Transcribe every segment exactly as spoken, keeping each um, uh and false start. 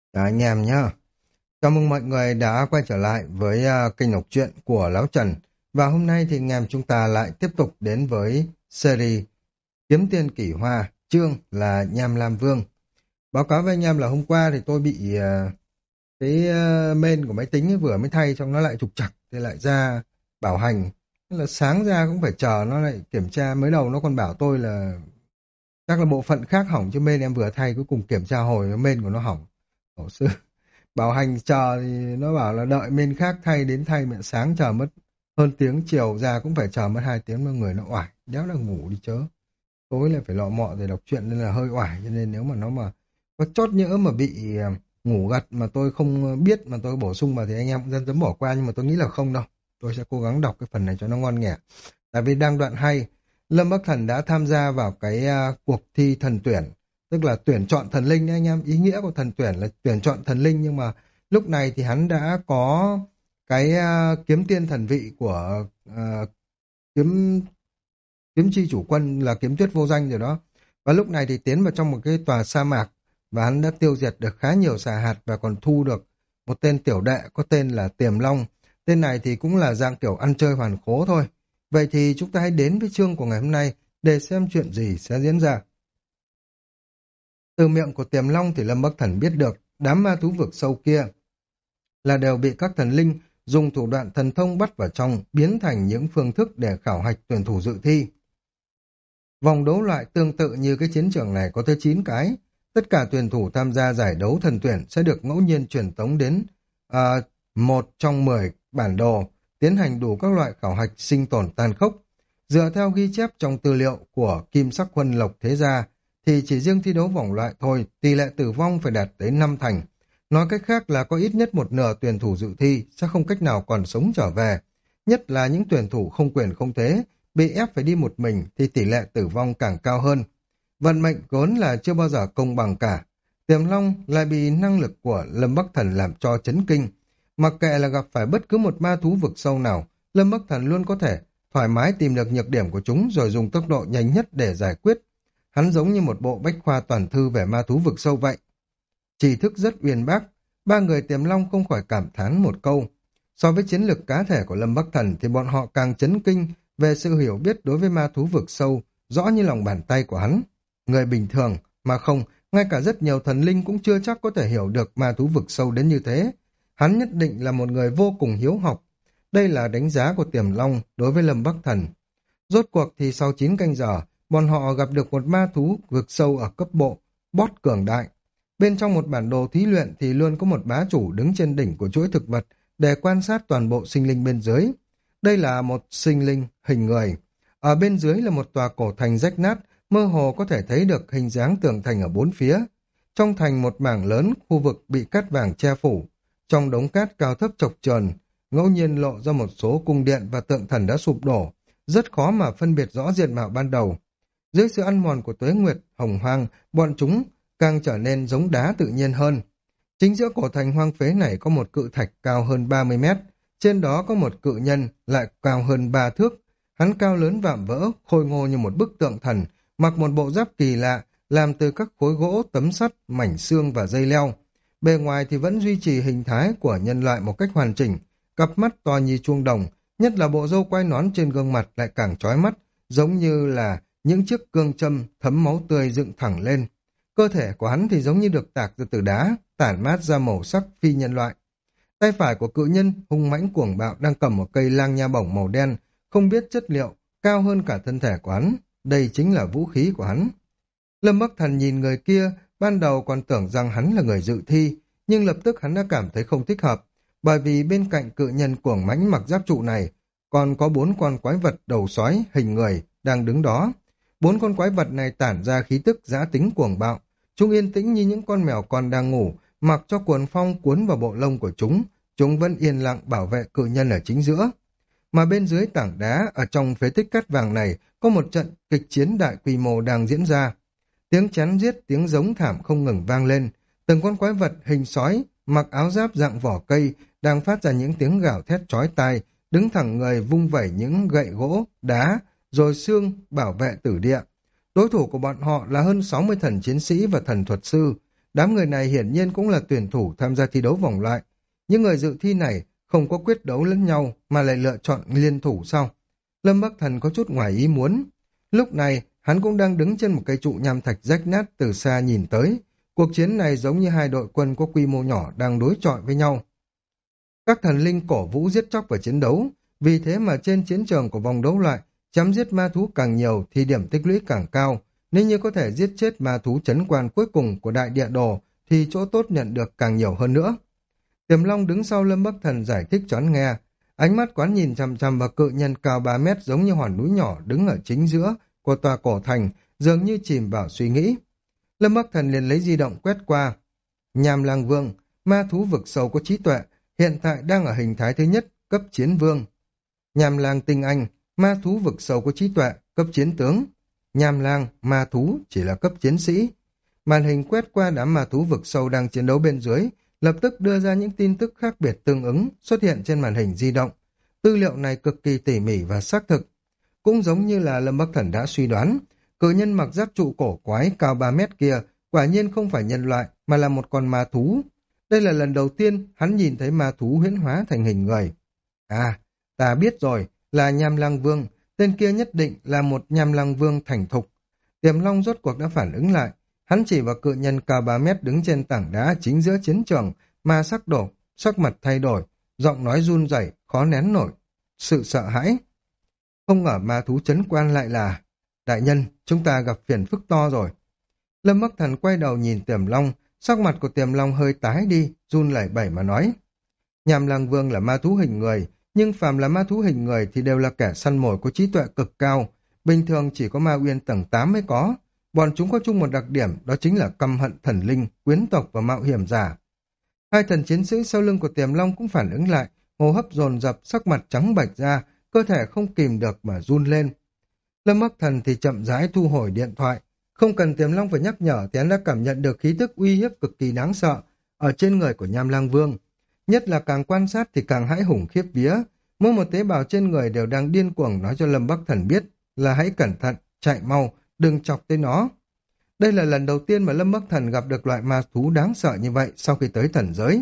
Chào anh em nhé. Chào mừng mọi người đã quay trở lại với à, kênh đọc truyện của Lão Trần. Và hôm nay thì anh em chúng ta lại tiếp tục đến với series Kiếm Tiên Kỷ Hoa, chương là Nham Lam Vương. Báo cáo với anh em là hôm qua thì tôi bị à, cái à, main của máy tính ấy vừa mới thay xong nó lại trục trặc thì lại ra bảo hành. Thế là sáng ra cũng phải chờ nó lại kiểm tra, mới đầu nó còn bảo tôi là chắc là bộ phận khác hỏng chứ main em vừa thay, cuối cùng kiểm tra hồi main của nó hỏng. Ổ sư bảo hành chờ thì nó bảo là đợi bên khác thay, đến thay mẹ sáng chờ mất hơn tiếng, chiều ra cũng phải chờ mất hai tiếng mà người nó oải, đéo là ngủ đi chớ. Tối lại phải lọ mọ để đọc truyện nên là hơi oải, cho nên nếu mà nó mà có chót nhỡ mà bị à, ngủ gật mà tôi không biết mà tôi bổ sung vào thì anh em cũng dân dám bỏ qua, nhưng mà tôi nghĩ là không đâu. Tôi sẽ cố gắng đọc cái phần này cho nó ngon nghẻ. Tại vì đang đoạn hay, Lâm Bắc Thần đã tham gia vào cái à, cuộc thi thần tuyển, tức là tuyển chọn thần linh đấy anh em. Ý nghĩa của thần tuyển là tuyển chọn thần linh, nhưng mà lúc này thì hắn đã có cái à, kiếm tiên thần vị của à, kiếm kiếm chi chủ quân là Kiếm Tuyết Vô Danh rồi đó. Và lúc này thì tiến vào trong một cái tòa sa mạc, và hắn đã tiêu diệt được khá nhiều xà hạt và còn thu được một tên tiểu đệ có tên là Tiềm Long. Tên này thì cũng là dạng kiểu ăn chơi hoàn khố thôi. Vậy thì chúng ta hãy đến với chương của ngày hôm nay để xem chuyện gì sẽ diễn ra. Từ miệng của Tiềm Long thì Lâm Bắc Thần biết được đám ma thú vực sâu kia là đều bị các thần linh dùng thủ đoạn thần thông bắt vào trong, biến thành những phương thức để khảo hạch tuyển thủ dự thi. Vòng đấu loại tương tự như cái chiến trường này có tới chín cái. Tất cả tuyển thủ tham gia giải đấu thần tuyển sẽ được ngẫu nhiên truyền tống đến à, một trong mười bản đồ, tiến hành đủ các loại khảo hạch sinh tồn tàn khốc. Dựa theo ghi chép trong tư liệu của Kim Sắc Quân Lộc Thế Gia, thì chỉ riêng thi đấu vòng loại thôi, tỷ lệ tử vong phải đạt tới năm thành. Nói cách khác là có ít nhất một nửa tuyển thủ dự thi sẽ không cách nào còn sống trở về. Nhất là những tuyển thủ không quyền không thế, bị ép phải đi một mình thì tỷ lệ tử vong càng cao hơn. Vận mệnh vốn là chưa bao giờ công bằng cả. Tiềm Long lại bị năng lực của Lâm Bắc Thần làm cho chấn kinh. Mặc kệ là gặp phải bất cứ một ma thú vực sâu nào, Lâm Bắc Thần luôn có thể thoải mái tìm được nhược điểm của chúng rồi dùng tốc độ nhanh nhất để giải quyết. Hắn giống như một bộ bách khoa toàn thư về ma thú vực sâu vậy. Tri thức rất uyên bác, ba người Tiềm Long không khỏi cảm thán một câu. So với chiến lược cá thể của Lâm Bắc Thần thì bọn họ càng chấn kinh về sự hiểu biết đối với ma thú vực sâu, rõ như lòng bàn tay của hắn. Người bình thường, mà không, ngay cả rất nhiều thần linh cũng chưa chắc có thể hiểu được ma thú vực sâu đến như thế. Hắn nhất định là một người vô cùng hiếu học. Đây là đánh giá của Tiềm Long đối với Lâm Bắc Thần. Rốt cuộc thì sau chín canh giờ, bọn họ gặp được một ma thú vực sâu ở cấp bộ, boss cường đại. Bên trong một bản đồ thí luyện thì luôn có một bá chủ đứng trên đỉnh của chuỗi thực vật để quan sát toàn bộ sinh linh bên dưới. Đây là một sinh linh hình người. Ở bên dưới là một tòa cổ thành rách nát, mơ hồ có thể thấy được hình dáng tường thành ở bốn phía. Trong thành một mảng lớn, khu vực bị cát vàng che phủ. Trong đống cát cao thấp chọc chờn, ngẫu nhiên lộ ra một số cung điện và tượng thần đã sụp đổ. Rất khó mà phân biệt rõ diện mạo ban đầu. Dưới sự ăn mòn của tuế nguyệt, hồng hoang, bọn chúng càng trở nên giống đá tự nhiên hơn. Chính giữa cổ thành hoang phế này có một cự thạch cao hơn ba mươi mét. Trên đó có một cự nhân lại cao hơn ba thước. Hắn cao lớn vạm vỡ, khôi ngô như một bức tượng thần, mặc một bộ giáp kỳ lạ, làm từ các khối gỗ, tấm sắt, mảnh xương và dây leo. Bề ngoài thì vẫn duy trì hình thái của nhân loại một cách hoàn chỉnh, cặp mắt to như chuông đồng, nhất là bộ râu quai nón trên gương mặt lại càng chói mắt, giống như là những chiếc cương châm thấm máu tươi dựng thẳng lên. Cơ thể của hắn thì giống như được tạc ra từ đá, tản mát ra màu sắc phi nhân loại. Tay phải của cự nhân hung mãnh cuồng bạo đang cầm một cây lang nha bổng màu đen, không biết chất liệu, cao hơn cả thân thể của hắn. Đây chính là vũ khí của hắn. Lâm Bắc Thần nhìn người kia, ban đầu còn tưởng rằng hắn là người dự thi, nhưng lập tức hắn đã cảm thấy không thích hợp, bởi vì bên cạnh cự nhân cuồng mãnh mặc giáp trụ này, còn có bốn con quái vật đầu sói hình người đang đứng đó. Bốn con quái vật này tản ra khí tức dã tính cuồng bạo, chúng yên tĩnh như những con mèo con đang ngủ, mặc cho cuồng phong cuốn vào bộ lông của chúng, chúng vẫn yên lặng bảo vệ cự nhân ở chính giữa. Mà bên dưới tảng đá, ở trong phế tích cát vàng này, có một trận kịch chiến đại quy mô đang diễn ra. Tiếng chém giết, tiếng giống thảm không ngừng vang lên. Từng con quái vật hình sói, mặc áo giáp dạng vỏ cây, đang phát ra những tiếng gào thét chói tai, đứng thẳng người vung vẩy những gậy gỗ, đá, rồi xương bảo vệ tử địa. Đối thủ của bọn họ là hơn sáu mươi thần chiến sĩ và thần thuật sư. Đám người này hiển nhiên cũng là tuyển thủ tham gia thi đấu vòng loại. Những người dự thi này không có quyết đấu lẫn nhau mà lại lựa chọn liên thủ sau. Lâm Bắc Thần có chút ngoài ý muốn. Lúc này, hắn cũng đang đứng trên một cây trụ nham thạch rách nát từ xa nhìn tới. Cuộc chiến này giống như hai đội quân có quy mô nhỏ đang đối chọi với nhau. Các thần linh cổ vũ giết chóc và chiến đấu, vì thế mà trên chiến trường của vòng đấu loại, chém giết ma thú càng nhiều thì điểm tích lũy càng cao. Nếu như có thể giết chết ma thú trấn quan cuối cùng của đại địa đồ, thì chỗ tốt nhận được càng nhiều hơn nữa. Tiềm Long đứng sau Lâm Bắc Thần giải thích cho hắn nghe, ánh mắt quán nhìn chằm chằm vào cự nhân cao ba mét giống như hòn núi nhỏ đứng ở chính giữa của tòa cổ thành, dường như chìm vào suy nghĩ. Lâm Bắc Thần liền lấy di động quét qua. Nham Lang Vương, ma thú vực sâu có trí tuệ, hiện tại đang ở hình thái thứ nhất, cấp chiến vương. Nham Lang Tinh Anh, ma thú vực sâu có trí tuệ, cấp chiến tướng. Nham Lang, ma thú chỉ là cấp chiến sĩ. Màn hình quét qua đám ma thú vực sâu đang chiến đấu bên dưới, lập tức đưa ra những tin tức khác biệt tương ứng xuất hiện trên màn hình di động. Tư liệu này cực kỳ tỉ mỉ và xác thực. Cũng giống như là Lâm Bắc Thần đã suy đoán, cự nhân mặc giáp trụ cổ quái cao ba mét kia quả nhiên không phải nhân loại mà là một con ma thú. Đây là lần đầu tiên hắn nhìn thấy ma thú huyễn hóa thành hình người. À, ta biết rồi, là Nham Lang Vương, tên kia nhất định là một Nham Lang Vương thành thục. Tiềm Long rốt cuộc đã phản ứng lại, hắn chỉ vào cự nhân cao ba mét đứng trên tảng đá chính giữa chiến trường, mà sắc đổ, sắc mặt thay đổi, giọng nói run rẩy, khó nén nổi sự sợ hãi. Không ngờ ma thú trấn quan lại là... Đại nhân, chúng ta gặp phiền phức to rồi. Lâm Bắc Thần quay đầu nhìn Tiềm Long, sắc mặt của Tiềm Long hơi tái đi, run lẩy bẩy mà nói. Nham Lang Vương là ma thú hình người, nhưng phàm là ma thú hình người thì đều là kẻ săn mồi có trí tuệ cực cao, bình thường chỉ có ma uyên tầng tám mới có. Bọn chúng có chung một đặc điểm, đó chính là căm hận thần linh, quyến tộc và mạo hiểm giả. Hai thần chiến sĩ sau lưng của Tiềm Long cũng phản ứng lại, hô hấp dồn dập, sắc mặt trắng bệch ra, cơ thể không kìm được mà run lên. Lâm Bắc Thần thì chậm rãi thu hồi điện thoại, không cần Tiềm Long phải nhắc nhở thì hắn đã cảm nhận được khí tức uy hiếp cực kỳ đáng sợ ở trên người của Nham Lang Vương. Nhất là càng quan sát thì càng hãi hùng khiếp vía, mỗi một tế bào trên người đều đang điên cuồng nói cho Lâm Bắc Thần biết là hãy cẩn thận, chạy mau, đừng chọc tới nó. Đây là lần đầu tiên mà Lâm Bắc Thần gặp được loại ma thú đáng sợ như vậy sau khi tới thần giới.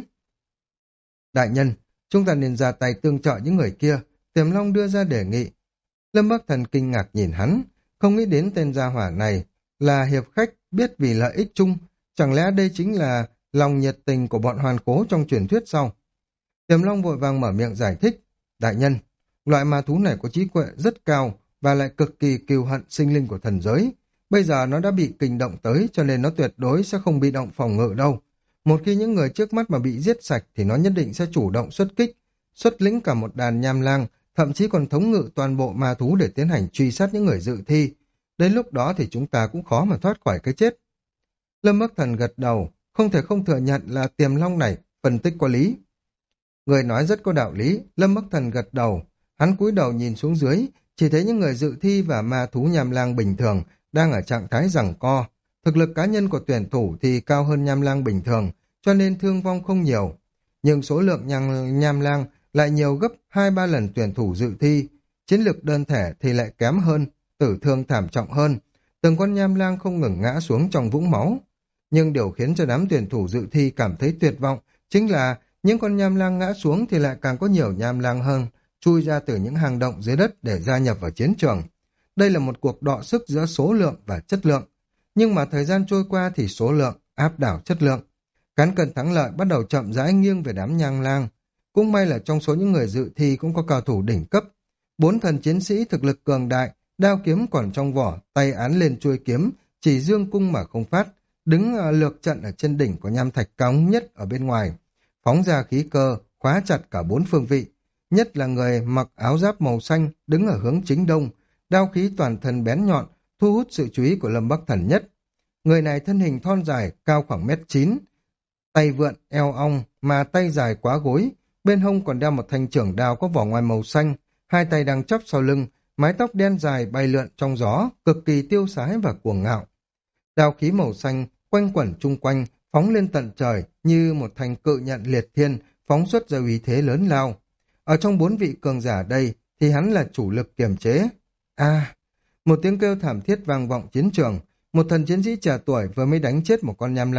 Đại nhân, chúng ta nên ra tay tương trợ những người kia, Tiềm Long đưa ra đề nghị. Lâm Bắc Thần kinh ngạc nhìn hắn, không nghĩ đến tên gia hỏa này là hiệp khách biết vì lợi ích chung, chẳng lẽ đây chính là lòng nhiệt tình của bọn hoàn cố trong truyền thuyết sao? Tiềm Long vội vàng mở miệng giải thích, đại nhân, loại ma thú này có trí tuệ rất cao và lại cực kỳ cừu hận sinh linh của thần giới. Bây giờ nó đã bị kinh động tới cho nên nó tuyệt đối sẽ không bị động phòng ngự đâu. Một khi những người trước mắt mà bị giết sạch thì nó nhất định sẽ chủ động xuất kích, xuất lĩnh cả một đàn nham lang, thậm chí còn thống ngự toàn bộ ma thú để tiến hành truy sát những người dự thi. Đến lúc đó thì chúng ta cũng khó mà thoát khỏi cái chết. Lâm Bắc Thần gật đầu, không thể không thừa nhận là Tiềm Long này phân tích có lý. Người nói rất có đạo lý, Lâm Bắc Thần gật đầu, hắn cúi đầu nhìn xuống dưới, chỉ thấy những người dự thi và ma thú nham lang bình thường đang ở trạng thái giằng co. Thực lực cá nhân của tuyển thủ thì cao hơn nham lang bình thường, cho nên thương vong không nhiều. Nhưng số lượng nham, nham lang lại nhiều gấp hai ba lần tuyển thủ dự thi, chiến lược đơn thể thì lại kém hơn, tử thương thảm trọng hơn. Từng con nham lang không ngừng ngã xuống trong vũng máu. Nhưng điều khiến cho đám tuyển thủ dự thi cảm thấy tuyệt vọng chính là những con nham lang ngã xuống thì lại càng có nhiều nham lang hơn, chui ra từ những hang động dưới đất để gia nhập vào chiến trường. Đây là một cuộc đọ sức giữa số lượng và chất lượng. Nhưng mà thời gian trôi qua thì số lượng áp đảo chất lượng. Cán cân thắng lợi bắt đầu chậm rãi nghiêng về đám nham lang. Cũng may là trong số những người dự thi cũng có cao thủ đỉnh cấp. Bốn thần chiến sĩ thực lực cường đại, đao kiếm còn trong vỏ, tay án lên chuôi kiếm, chỉ dương cung mà không phát, đứng uh, lược trận ở trên đỉnh của nham thạch cao nhất ở bên ngoài, phóng ra khí cơ, khóa chặt cả bốn phương vị. Nhất là người mặc áo giáp màu xanh, đứng ở hướng chính đông, đao khí toàn thân bén nhọn, thu hút sự chú ý của Lâm Bắc Thần nhất. Người này thân hình thon dài, cao khoảng mét chín, tay vượn, eo ong, mà tay dài quá gối, bên hông còn đeo một thanh chưởng đao có vỏ ngoài màu xanh, hai tay đang chắp sau lưng, mái tóc đen dài bay lượn trong gió, cực kỳ tiêu sái và cuồng ngạo. Đao khí màu xanh quanh quẩn chung quanh, phóng lên tận trời như một thanh cự nhận liệt thiên, phóng xuất ra uy thế lớn lao. Ở trong bốn vị cường giả đây thì hắn là chủ lực kiềm chế. A, một tiếng kêu thảm thiết vang vọng chiến trường. Một thần chiến sĩ trẻ tuổi vừa mới đánh chết một con nham lang,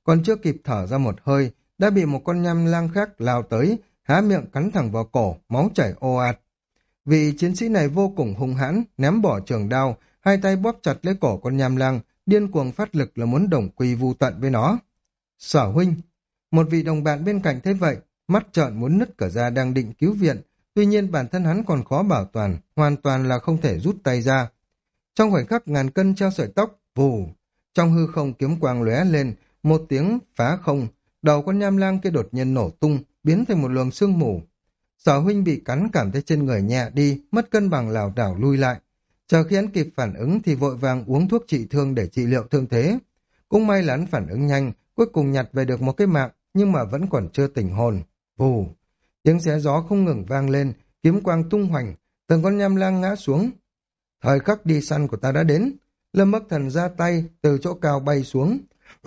còn chưa kịp thở ra một hơi, đã bị một con nham lang khác lao tới, há miệng cắn thẳng vào cổ, máu chảy ồ ạt. Vị chiến sĩ này vô cùng hung hãn, ném bỏ trường đao, hai tay bóp chặt lấy cổ con nham lang, điên cuồng phát lực là muốn đồng quy vu tận với nó. Sở huynh, một vị đồng bạn bên cạnh thấy vậy, mắt trợn muốn nứt cả ra đang định cứu viện, tuy nhiên bản thân hắn còn khó bảo toàn, hoàn toàn là không thể rút tay ra. Trong khoảnh khắc ngàn cân treo sợi tóc, vù, trong hư không kiếm quang lóe lên, một tiếng phá không, đầu con nham lang kia đột nhiên nổ tung, biến thành một luồng sương mù. Sở huynh bị cắn cảm thấy trên người nhẹ đi, mất cân bằng lảo đảo lui lại. Chờ khi hắn kịp phản ứng thì vội vàng uống thuốc trị thương để trị liệu thương thế. Cũng may là hắn phản ứng nhanh, cuối cùng nhặt về được một cái mạng, nhưng mà vẫn còn chưa tỉnh hồn. Vù, tiếng xé gió không ngừng vang lên, kiếm quang tung hoành, từng con nham lang ngã xuống. Thời khắc đi săn của ta đã đến. Lâm Bắc Thần ra tay, từ chỗ cao bay xuống.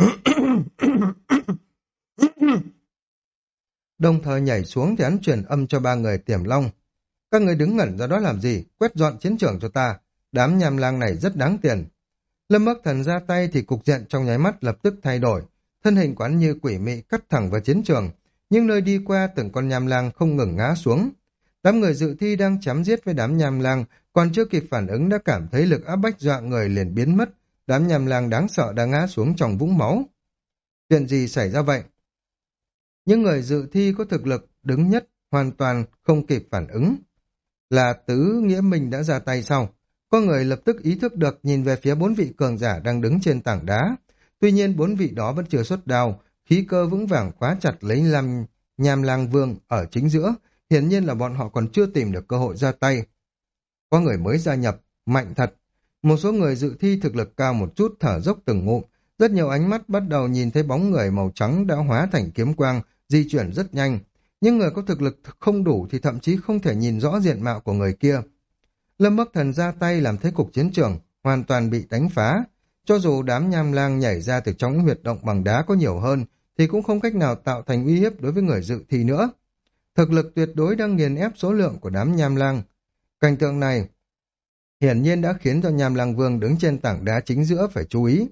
Đồng thời nhảy xuống thì hắn truyền âm cho ba người Tiềm Long. Các người đứng ngẩn ra đó làm gì, quét dọn chiến trường cho ta. Đám nham lang này rất đáng tiền. Lâm Bắc Thần ra tay thì cục diện trong nháy mắt lập tức thay đổi. Thân hình quán như quỷ mị cắt thẳng vào chiến trường. Nhưng nơi đi qua từng con nham lang không ngừng ngã xuống. Đám người dự thi đang chém giết với đám nham lang, còn chưa kịp phản ứng đã cảm thấy lực áp bách dọa người liền biến mất. Đám nham lang đáng sợ đã ngã xuống trong vũng máu. Chuyện gì xảy ra vậy? Những người dự thi có thực lực đứng nhất hoàn toàn không kịp phản ứng. Là Tứ Nghĩa Minh đã ra tay sau. Có người lập tức ý thức được nhìn về phía bốn vị cường giả đang đứng trên tảng đá. Tuy nhiên bốn vị đó vẫn chưa xuất đao, khí cơ vững vàng khóa chặt lấy Lam Nham Lang Vương ở chính giữa. Hiển nhiên là bọn họ còn chưa tìm được cơ hội ra tay. Có người mới gia nhập, mạnh thật. Một số người dự thi thực lực cao một chút thở dốc từng ngụm. Rất nhiều ánh mắt bắt đầu nhìn thấy bóng người màu trắng đã hóa thành kiếm quang, di chuyển rất nhanh. Nhưng người có thực lực không đủ thì thậm chí không thể nhìn rõ diện mạo của người kia. Lâm Bắc Thần ra tay làm thế cục chiến trường hoàn toàn bị đánh phá. Cho dù đám nham lang nhảy ra từ trong những huyệt động bằng đá có nhiều hơn, thì cũng không cách nào tạo thành uy hiếp đối với người dự thi nữa. Thực lực tuyệt đối đang nghiền ép số lượng của đám nham lang. Cảnh tượng này hiển nhiên đã khiến cho Nham Lang Vương đứng trên tảng đá chính giữa phải chú ý.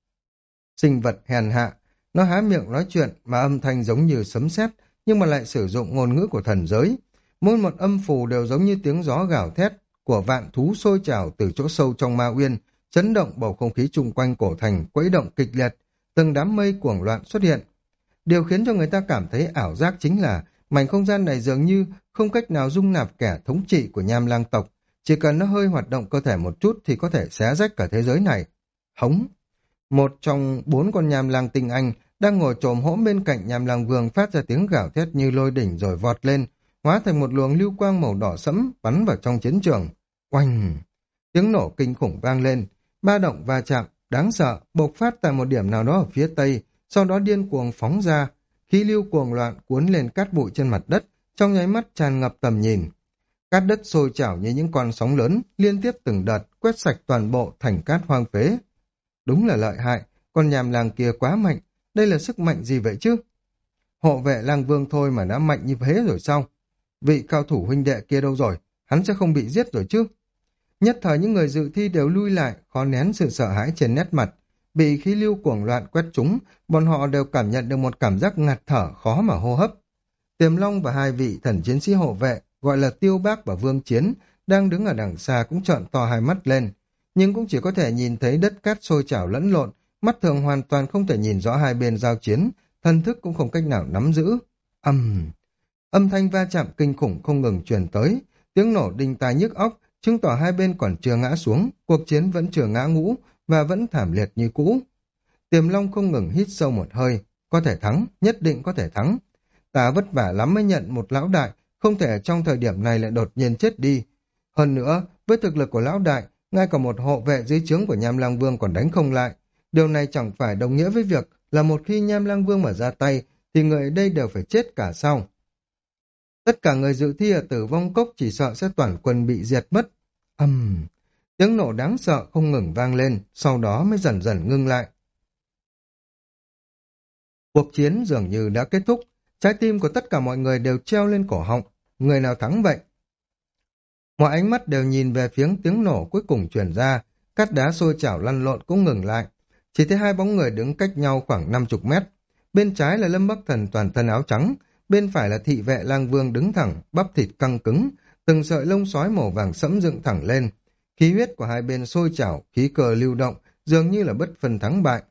Sinh vật hèn hạ, nó há miệng nói chuyện mà âm thanh giống như sấm sét, nhưng mà lại sử dụng ngôn ngữ của thần giới. Mỗi một âm phù đều giống như tiếng gió gào thét của vạn thú sôi trào từ chỗ sâu trong ma uyên, chấn động bầu không khí chung quanh cổ thành, quấy động kịch liệt, từng đám mây cuồng loạn xuất hiện. Điều khiến cho người ta cảm thấy ảo giác chính là mảnh không gian này dường như không cách nào dung nạp kẻ thống trị của Nham Lang tộc, chỉ cần nó hơi hoạt động cơ thể một chút thì có thể xé rách cả thế giới này. Hống! Một trong bốn con nham lang tinh anh đang ngồi chồm hỗn bên cạnh Nham Lang Vương phát ra tiếng gào thét như lôi đỉnh rồi vọt lên, hóa thành một luồng lưu quang màu đỏ sẫm bắn vào trong chiến trường. Oanh! Tiếng nổ kinh khủng vang lên, ba động va chạm đáng sợ bộc phát tại một điểm nào đó ở phía tây, sau đó điên cuồng phóng ra, khí lưu cuồng loạn cuốn lên cát bụi trên mặt đất, trong nháy mắt tràn ngập tầm nhìn. Cát đất sôi trào như những con sóng lớn, liên tiếp từng đợt quét sạch toàn bộ thành cát hoang phế. Đúng là lợi hại, con nhàm lang kia quá mạnh, đây là sức mạnh gì vậy chứ? Hộ vệ lang vương thôi mà đã mạnh như thế rồi sao? Vị cao thủ huynh đệ kia đâu rồi? Hắn sẽ không bị giết rồi chứ? Nhất thời những người dự thi đều lui lại, khó nén sự sợ hãi trên nét mặt. Bị khí lưu cuồng loạn quét trúng, bọn họ đều cảm nhận được một cảm giác ngạt thở khó mà hô hấp. Tiềm Long và hai vị thần chiến sĩ hộ vệ, gọi là Tiêu Bác và Vương Chiến, đang đứng ở đằng xa cũng trợn to hai mắt lên, nhưng cũng chỉ có thể nhìn thấy đất cát sôi trào lẫn lộn, mắt thường hoàn toàn không thể nhìn rõ hai bên giao chiến, thần thức cũng không cách nào nắm giữ. Âm, âm thanh va chạm kinh khủng không ngừng truyền tới, tiếng nổ đinh tai nhức óc, chứng tỏ hai bên còn chưa ngã xuống, cuộc chiến vẫn chưa ngã ngũ và vẫn thảm liệt như cũ. Tiềm Long không ngừng hít sâu một hơi, có thể thắng, nhất định có thể thắng. Ta vất vả lắm mới nhận một lão đại, không thể trong thời điểm này lại đột nhiên chết đi. Hơn nữa, với thực lực của lão đại, ngay cả một hộ vệ dưới trướng của Nham Lang Vương còn đánh không lại. Điều này chẳng phải đồng nghĩa với việc là một khi Nham Lang Vương mà ra tay, thì người ở đây đều phải chết cả sao. Tất cả người dự thi ở Tử Vong Cốc chỉ sợ sẽ toàn quân bị diệt mất. Ầm, uhm, tiếng nổ đáng sợ không ngừng vang lên, sau đó mới dần dần ngưng lại. Cuộc chiến dường như đã kết thúc, trái tim của tất cả mọi người đều treo lên cổ họng. Người nào thắng vậy? Mọi ánh mắt đều nhìn về phía tiếng nổ cuối cùng truyền ra, cát đá sôi trào lăn lộn cũng ngừng lại. Chỉ thấy hai bóng người đứng cách nhau khoảng năm chục mét. Bên trái là Lâm Bắc Thần toàn thân áo trắng, bên phải là thị vệ lang vương đứng thẳng, bắp thịt căng cứng, từng sợi lông sói màu vàng sẫm dựng thẳng lên. Khí huyết của hai bên sôi trào, khí cờ lưu động, dường như là bất phân thắng bại.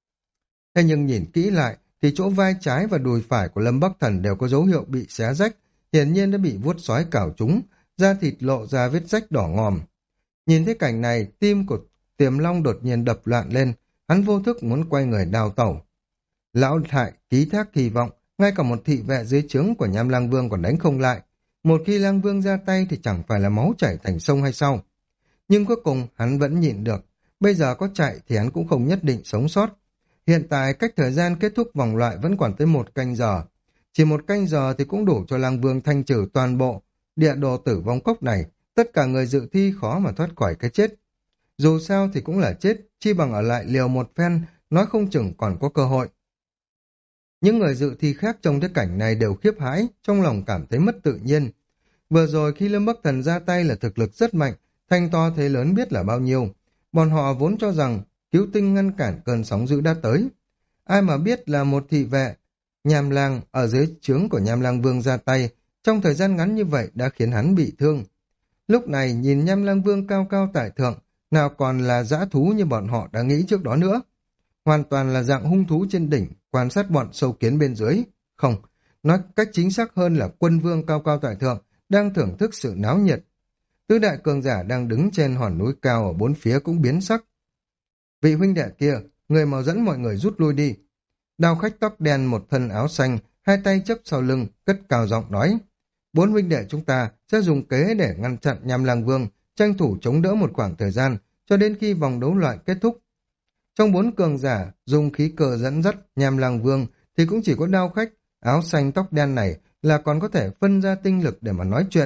Thế nhưng nhìn kỹ lại, thì chỗ vai trái và đùi phải của Lâm Bắc Thần đều có dấu hiệu bị xé rách, hiển nhiên đã bị vuốt sói cào trúng, da thịt lộ ra vết rách đỏ ngòm. Nhìn thấy cảnh này, tim của Tiềm Long đột nhiên đập loạn lên, hắn vô thức muốn quay người đào tẩu. Lão Thại ký thác kỳ vọng, ngay cả một thị vệ dưới trướng của Nham Lang Vương còn đánh không lại. Một khi Lang Vương ra tay thì chẳng phải là máu chảy thành sông hay sao? Nhưng cuối cùng hắn vẫn nhịn được. Bây giờ có chạy thì hắn cũng không nhất định sống sót. Hiện tại cách thời gian kết thúc vòng loại vẫn còn tới một canh giờ. Chỉ một canh giờ thì cũng đủ cho Lang Vương thanh trừ toàn bộ địa đồ tử vong cốc này. Tất cả người dự thi khó mà thoát khỏi cái chết. Dù sao thì cũng là chết, chi bằng ở lại liều một phen, nói không chừng còn có cơ hội. Những người dự thi khác trong cái cảnh này đều khiếp hãi, trong lòng cảm thấy mất tự nhiên. Vừa rồi khi Lâm Bắc Thần ra tay là thực lực rất mạnh, thanh to thế lớn biết là bao nhiêu. Bọn họ vốn cho rằng cứu tinh ngăn cản cơn sóng dữ đã tới. Ai mà biết là một thị vệ, Nham Lang ở dưới trướng của Nham Lang Vương ra tay, trong thời gian ngắn như vậy đã khiến hắn bị thương. Lúc này nhìn Nham Lang Vương cao cao tại thượng, nào còn là dã thú như bọn họ đã nghĩ trước đó nữa. Hoàn toàn là dạng hung thú trên đỉnh, quan sát bọn sâu kiến bên dưới. Không, nói cách chính xác hơn là quân vương cao cao tại thượng, đang thưởng thức sự náo nhiệt. Tứ đại cường giả đang đứng trên hòn núi cao ở bốn phía cũng biến sắc. Vị huynh đệ kia, người mau dẫn mọi người rút lui đi. Đao khách tóc đen một thân áo xanh, hai tay chấp sau lưng, cất cao giọng nói. Bốn huynh đệ chúng ta sẽ dùng kế để ngăn chặn Nham Lang Vương, tranh thủ chống đỡ một khoảng thời gian, cho đến khi vòng đấu loại kết thúc. Trong bốn cường giả dùng khí cờ dẫn dắt Nham Lang Vương thì cũng chỉ có đao khách áo xanh tóc đen này là còn có thể phân ra tinh lực để mà nói chuyện.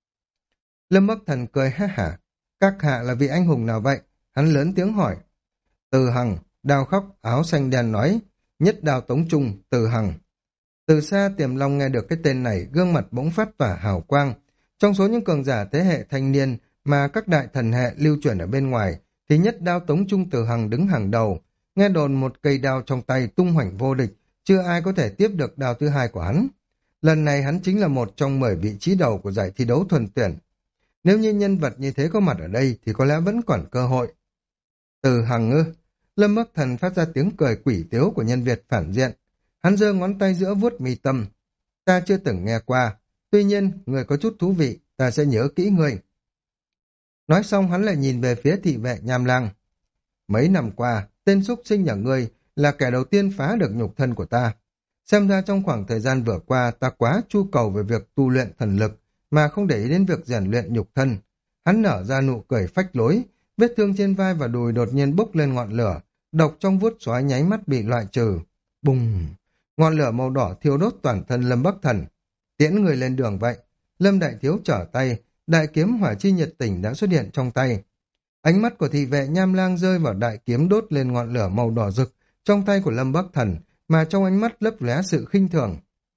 Lâm Bắc Thần cười ha hả. Các hạ là vị anh hùng nào vậy? Hắn lớn tiếng hỏi. Từ Hằng, đao khóc áo xanh đen nói. Nhất đao tống trung, Từ Hằng. Từ xa Tiềm Long nghe được cái tên này, gương mặt bỗng phát tỏa hào quang. Trong số những cường giả thế hệ thanh niên mà các đại thần hệ lưu truyền ở bên ngoài, thì nhất đao tống trung Từ Hằng đứng hàng đầu. Nghe đồn một cây đao trong tay tung hoành vô địch, chưa ai có thể tiếp được đao thứ hai của hắn. Lần này hắn chính là một trong mười vị trí đầu của giải thi đấu thuần tuyển. Nếu như nhân vật như thế có mặt ở đây thì có lẽ vẫn còn cơ hội. Từ Hằng ư? Lâm Bắc Thần phát ra tiếng cười quỷ tiếu của nhân Việt phản diện. Hắn giơ ngón tay giữa vuốt mi tâm. Ta chưa từng nghe qua. Tuy nhiên, người có chút thú vị, ta sẽ nhớ kỹ người. Nói xong hắn lại nhìn về phía thị vệ Nham Lang. Mấy năm qua, tên súc sinh nhà ngươi là kẻ đầu tiên phá được nhục thân của ta. Xem ra trong khoảng thời gian vừa qua ta quá chu cầu về việc tu luyện thần lực mà không để ý đến việc rèn luyện nhục thân. Hắn nở ra nụ cười phách lối, vết thương trên vai và đùi đột nhiên bốc lên ngọn lửa, độc trong vuốt xoáy nháy mắt bị loại trừ. Bùng! Ngọn lửa màu đỏ thiêu đốt toàn thân Lâm Bắc Thần. Tiễn người lên đường vậy. Lâm Đại Thiếu trở tay, đại kiếm hỏa chi nhiệt tình đã xuất hiện trong tay. Ánh mắt của thị vệ Nham Lang rơi vào đại kiếm đốt lên ngọn lửa màu đỏ rực trong tay của Lâm Bắc Thần, mà trong ánh mắt lấp lóe sự khinh thường.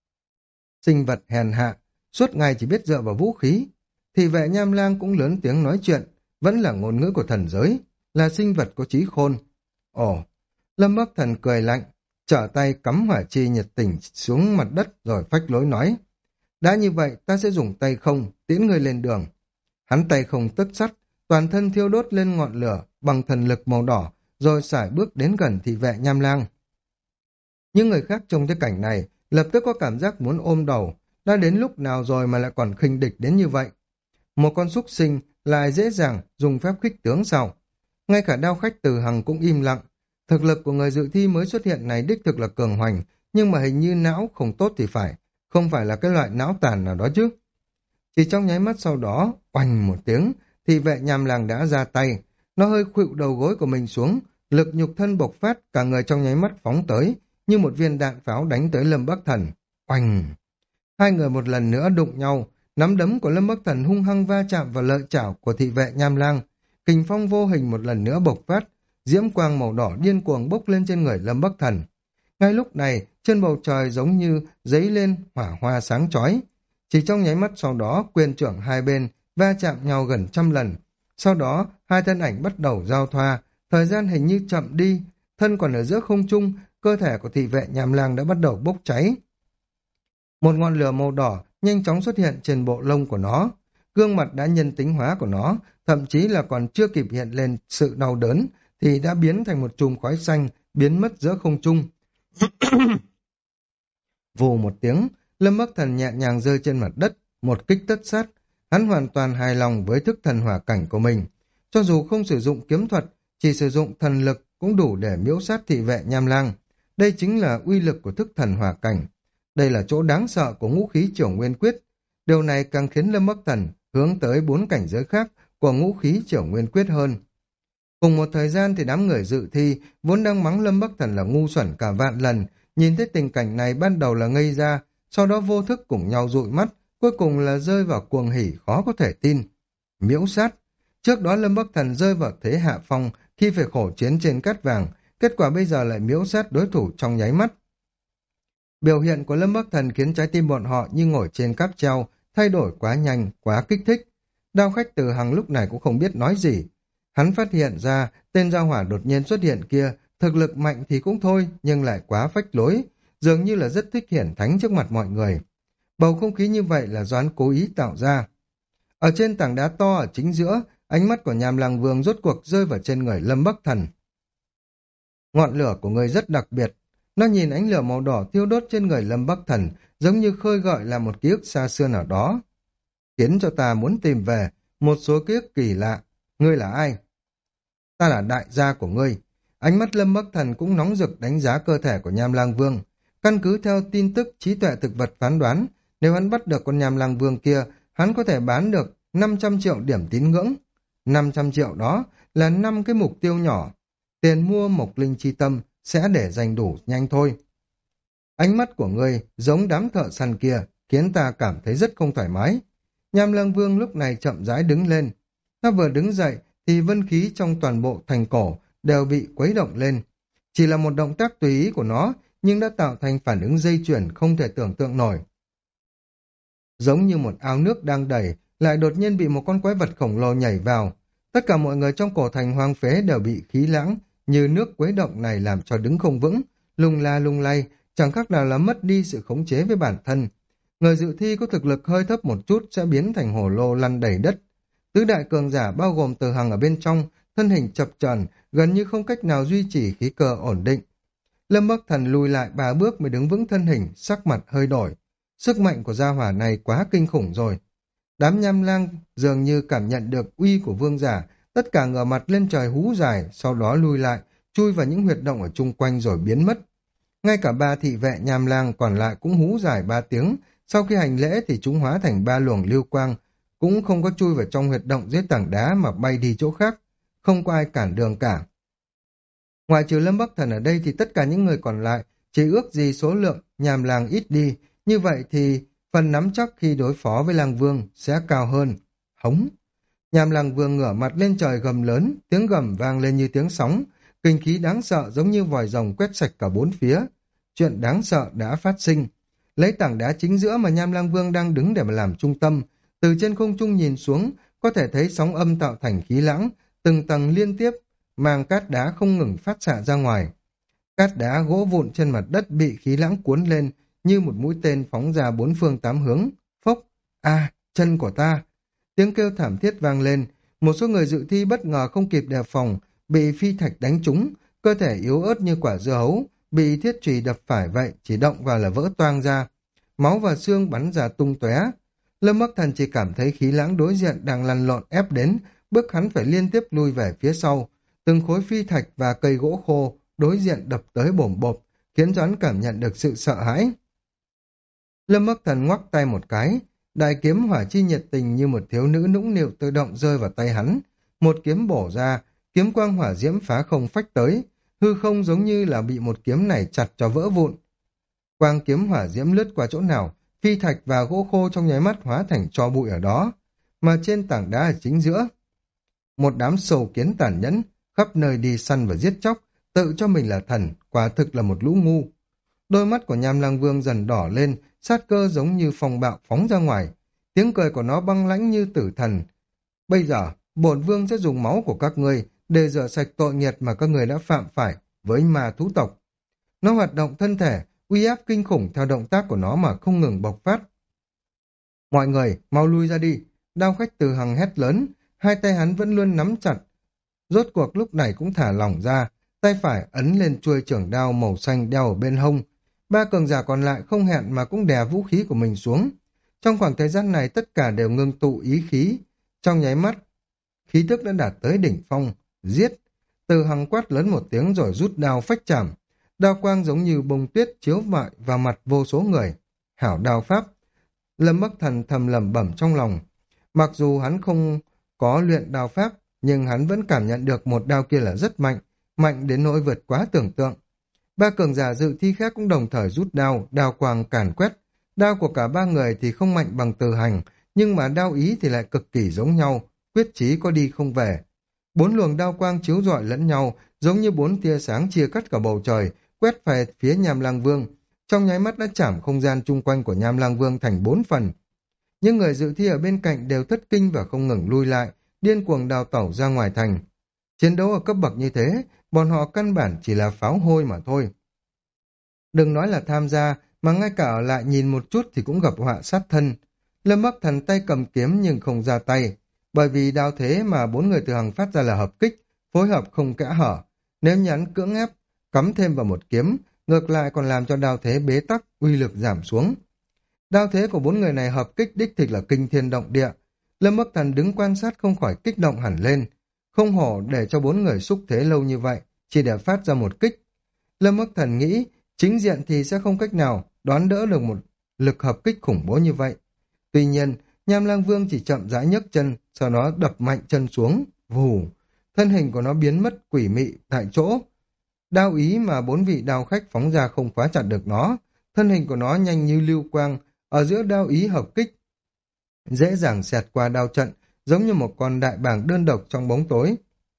Sinh vật hèn hạ, suốt ngày chỉ biết dựa vào vũ khí. Thị vệ Nham Lang cũng lớn tiếng nói chuyện, vẫn là ngôn ngữ của thần giới, là sinh vật có trí khôn. Ồ, Lâm Bắc Thần cười lạnh, trở tay cắm hỏa chi nhiệt tình xuống mặt đất rồi phách lối nói. Đã như vậy ta sẽ dùng tay không tiễn người lên đường. Hắn tay không tất sắt, toàn thân thiêu đốt lên ngọn lửa bằng thần lực màu đỏ, rồi sải bước đến gần thị vệ Nham Lang. Những người khác trong cái cảnh này lập tức có cảm giác muốn ôm đầu, đã đến lúc nào rồi mà lại còn khinh địch đến như vậy. Một con súc sinh lại dễ dàng dùng phép khích tướng sao? Ngay cả đao khách Từ Hằng cũng im lặng. Thực lực của người dự thi mới xuất hiện này đích thực là cường hoành, nhưng mà hình như não không tốt thì phải, không phải là cái loại não tàn nào đó chứ. Chỉ trong nháy mắt sau đó, oanh một tiếng, thị vệ Nham Lang đã ra tay. Nó hơi khuỵu đầu gối của mình xuống, lực nhục thân bộc phát, cả người trong nháy mắt phóng tới, như một viên đạn pháo đánh tới Lâm Bắc Thần. Oanh! Hai người một lần nữa đụng nhau, nắm đấm của Lâm Bắc Thần hung hăng va chạm vào lợi chảo của thị vệ Nham Lang. Kình phong vô hình một lần nữa bộc phát, diễm quang màu đỏ điên cuồng bốc lên trên người Lâm Bắc Thần. Ngay lúc này, trên bầu trời giống như giấy lên hỏa hoa sáng chói. Chỉ trong nháy mắt sau đó, quyền trưởng hai bên va chạm nhau gần trăm lần. Sau đó, hai thân ảnh bắt đầu giao thoa, thời gian hình như chậm đi, thân còn ở giữa không trung, cơ thể của thị vệ nhàm lang đã bắt đầu bốc cháy. Một ngọn lửa màu đỏ nhanh chóng xuất hiện trên bộ lông của nó. Gương mặt đã nhân tính hóa của nó, thậm chí là còn chưa kịp hiện lên sự đau đớn, thì đã biến thành một chùm khói xanh, biến mất giữa không trung. Vù một tiếng, Lâm Bắc Thần nhẹ nhàng rơi trên mặt đất, một kích tất sát. Hắn hoàn toàn hài lòng với thức thần hỏa cảnh của mình. Cho dù không sử dụng kiếm thuật, chỉ sử dụng thần lực cũng đủ để miễu sát thị vệ nham lang. Đây chính là uy lực của thức thần hỏa cảnh. Đây là chỗ đáng sợ của ngũ khí triều nguyên quyết. Điều này càng khiến Lâm Bắc Thần hướng tới bốn cảnh giới khác của ngũ khí triều nguyên quyết hơn. Cùng một thời gian thì đám người dự thi vốn đang mắng Lâm Bắc Thần là ngu xuẩn cả vạn lần, nhìn thấy tình cảnh này ban đầu là ngây ra, sau đó vô thức cùng nhau dụi mắt, cuối cùng là rơi vào cuồng hỉ khó có thể tin. Miễu sát. Trước đó Lâm Bắc Thần rơi vào thế hạ phong khi phải khổ chiến trên cát vàng, kết quả bây giờ lại miễu sát đối thủ trong nháy mắt. Biểu hiện của Lâm Bắc Thần khiến trái tim bọn họ như ngồi trên cáp treo, thay đổi quá nhanh, quá kích thích. Đao khách Từ Hằng lúc này cũng không biết nói gì. Hắn phát hiện ra tên gia hỏa đột nhiên xuất hiện kia, thực lực mạnh thì cũng thôi, nhưng lại quá phách lối, dường như là rất thích hiển thánh trước mặt mọi người. Bầu không khí như vậy là do hắn cố ý tạo ra. Ở trên tảng đá to ở chính giữa, ánh mắt của Nhàm Lang Vương rốt cuộc rơi vào trên người Lâm Bắc Thần. Ngọn lửa của người rất đặc biệt. Nó nhìn ánh lửa màu đỏ thiêu đốt trên người Lâm Bắc Thần, giống như khơi gợi là một ký ức xa xưa nào đó. Khiến cho ta muốn tìm về một số ký ức kỳ lạ. Ngươi là ai? Ta là đại gia của ngươi. Ánh mắt Lâm Bắc Thần cũng nóng rực đánh giá cơ thể của Nham Lang Vương. Căn cứ theo tin tức trí tuệ thực vật phán đoán, nếu hắn bắt được con Nham Lang Vương kia, hắn có thể bán được năm trăm triệu điểm tín ngưỡng. năm trăm triệu đó là năm cái mục tiêu nhỏ. Tiền mua Mộc Linh Chi Tâm sẽ để dành đủ nhanh thôi. Ánh mắt của ngươi giống đám thợ săn kia, khiến ta cảm thấy rất không thoải mái. Nham Lang Vương lúc này chậm rãi đứng lên. Nó vừa đứng dậy thì vân khí trong toàn bộ thành cổ đều bị quấy động lên. Chỉ là một động tác tùy ý của nó, nhưng đã tạo thành phản ứng dây chuyền không thể tưởng tượng nổi. Giống như một ao nước đang đầy, lại đột nhiên bị một con quái vật khổng lồ nhảy vào. Tất cả mọi người trong cổ thành hoang phế đều bị khí lãng như nước quấy động này làm cho đứng không vững, lung la lung lay, chẳng khác nào là mất đi sự khống chế với bản thân. Người dự thi có thực lực hơi thấp một chút sẽ biến thành hồ lô lăn đầy đất. Tứ đại cường giả bao gồm Từ Hằng ở bên trong, thân hình chập chờn, gần như không cách nào duy trì khí cơ ổn định. Lâm Bắc Thần lùi lại ba bước mới đứng vững thân hình, sắc mặt hơi đổi. Sức mạnh của gia hỏa này quá kinh khủng rồi. Đám nham lang dường như cảm nhận được uy của vương giả, tất cả ngửa mặt lên trời hú dài, sau đó lui lại, chui vào những huyệt động ở chung quanh rồi biến mất. Ngay cả ba thị vệ nham lang còn lại cũng hú dài ba tiếng, sau khi hành lễ thì chúng hóa thành ba luồng lưu quang, cũng không có chui vào trong huyệt động dưới tảng đá mà bay đi chỗ khác, không có ai cản đường cả. Ngoại trừ Lâm Bắc Thần ở đây thì tất cả những người còn lại chỉ ước gì số lượng nhàm lang ít đi, như vậy thì phần nắm chắc khi đối phó với lang vương sẽ cao hơn. Hống! Nhàm lang vương ngửa mặt lên trời gầm lớn, tiếng gầm vang lên như tiếng sóng, kinh khí đáng sợ giống như vòi rồng quét sạch cả bốn phía. Chuyện đáng sợ đã phát sinh. Lấy tảng đá chính giữa mà Nham Lang Vương đang đứng để mà làm trung tâm, từ trên không trung nhìn xuống, có thể thấy sóng âm tạo thành khí lãng, từng tầng liên tiếp, mang cát đá không ngừng phát xạ ra ngoài. Cát đá gỗ vụn trên mặt đất bị khí lãng cuốn lên, như một mũi tên phóng ra bốn phương tám hướng. Phốc! A, chân của ta! Tiếng kêu thảm thiết vang lên, một số người dự thi bất ngờ không kịp đề phòng, bị phi thạch đánh trúng, cơ thể yếu ớt như quả dưa hấu, bị thiết chùy đập phải vậy, chỉ động vào là vỡ toang ra. Máu và xương bắn ra tung tóe. Lâm Bắc Thần chỉ cảm thấy khí lãng đối diện đang lăn lộn ép đến, bước hắn phải liên tiếp lui về phía sau. Từng khối phi thạch và cây gỗ khô đối diện đập tới bổm bộp, khiến cho hắn cảm nhận được sự sợ hãi. Lâm Bắc Thần ngoắc tay một cái, đại kiếm hỏa chi nhiệt tình như một thiếu nữ nũng nịu tự động rơi vào tay hắn. Một kiếm bổ ra, kiếm quang hỏa diễm phá không phách tới, hư không giống như là bị một kiếm này chặt cho vỡ vụn. Quang kiếm hỏa diễm lướt qua chỗ nào, phi thạch và gỗ khô trong nháy mắt hóa thành tro bụi ở đó, mà trên tảng đá ở chính giữa. Một đám sâu kiến tàn nhẫn, khắp nơi đi săn và giết chóc, tự cho mình là thần, quả thực là một lũ ngu. Đôi mắt của Nham Lang Vương dần đỏ lên, sát cơ giống như phong bạo phóng ra ngoài, tiếng cười của nó băng lãnh như tử thần. Bây giờ, bổn vương sẽ dùng máu của các ngươi để rửa sạch tội nghiệt mà các ngươi đã phạm phải, với ma thú tộc. Nó hoạt động thân thể, uy áp kinh khủng theo động tác của nó mà không ngừng bộc phát. Mọi người, mau lui ra đi. Đao khách Từ Hằng hét lớn, hai tay hắn vẫn luôn nắm chặt. Rốt cuộc lúc này cũng thả lỏng ra, tay phải ấn lên chuôi chưởng đao màu xanh đeo ở bên hông. Ba cường giả còn lại không hẹn mà cũng đè vũ khí của mình xuống. Trong khoảng thời gian này tất cả đều ngưng tụ ý khí. Trong nháy mắt, khí tức đã đạt tới đỉnh phong, giết. Từ Hằng quát lớn một tiếng rồi rút đao phách chạm. Đao quang giống như bông tuyết chiếu vại vào mặt vô số người. Hảo đao pháp. Lâm Bắc Thần thầm lẩm bẩm trong lòng. Mặc dù hắn không có luyện đao pháp, nhưng hắn vẫn cảm nhận được một đao kia là rất mạnh, mạnh đến nỗi vượt quá tưởng tượng. Ba cường giả dự thi khác cũng đồng thời rút đao, đao quang càn quét. Đao của cả ba người thì không mạnh bằng Từ Hành, nhưng mà đao ý thì lại cực kỳ giống nhau, quyết chí có đi không về. Bốn luồng đao quang chiếu rọi lẫn nhau, giống như bốn tia sáng chia cắt cả bầu trời, quét về phía Nham Lang Vương. Trong nháy mắt đã chạm không gian chung quanh của Nham Lang Vương thành bốn phần. Những người dự thi ở bên cạnh đều thất kinh và không ngừng lui lại, điên cuồng đào tẩu ra ngoài thành. Chiến đấu ở cấp bậc như thế, bọn họ căn bản chỉ là pháo hôi mà thôi. Đừng nói là tham gia, mà ngay cả ở lại nhìn một chút thì cũng gặp họa sát thân. Lâm Bắc Thần tay cầm kiếm nhưng không ra tay, bởi vì đao thế mà bốn người Từ Hằng phát ra là hợp kích, phối hợp không kẽ hở. Nếu nhắn cưỡng ép, cắm thêm vào một kiếm, ngược lại còn làm cho đao thế bế tắc, uy lực giảm xuống. Đao thế của bốn người này hợp kích đích thực là kinh thiên động địa. Lâm Bắc Thần đứng quan sát không khỏi kích động hẳn lên. Không hổ để cho bốn người xúc thế lâu như vậy, chỉ để phát ra một kích. Lâm Bắc Thần nghĩ, chính diện thì sẽ không cách nào đón đỡ được một lực hợp kích khủng bố như vậy. Tuy nhiên, Nham Lang Vương chỉ chậm rãi nhấc chân, sau đó đập mạnh chân xuống, vù. Thân hình của nó biến mất quỷ mị tại chỗ. Đao ý mà bốn vị đao khách phóng ra không khóa chặt được nó. Thân hình của nó nhanh như lưu quang, ở giữa đao ý hợp kích. Dễ dàng xẹt qua đao trận, giống như một con đại bàng đơn độc trong bóng tối.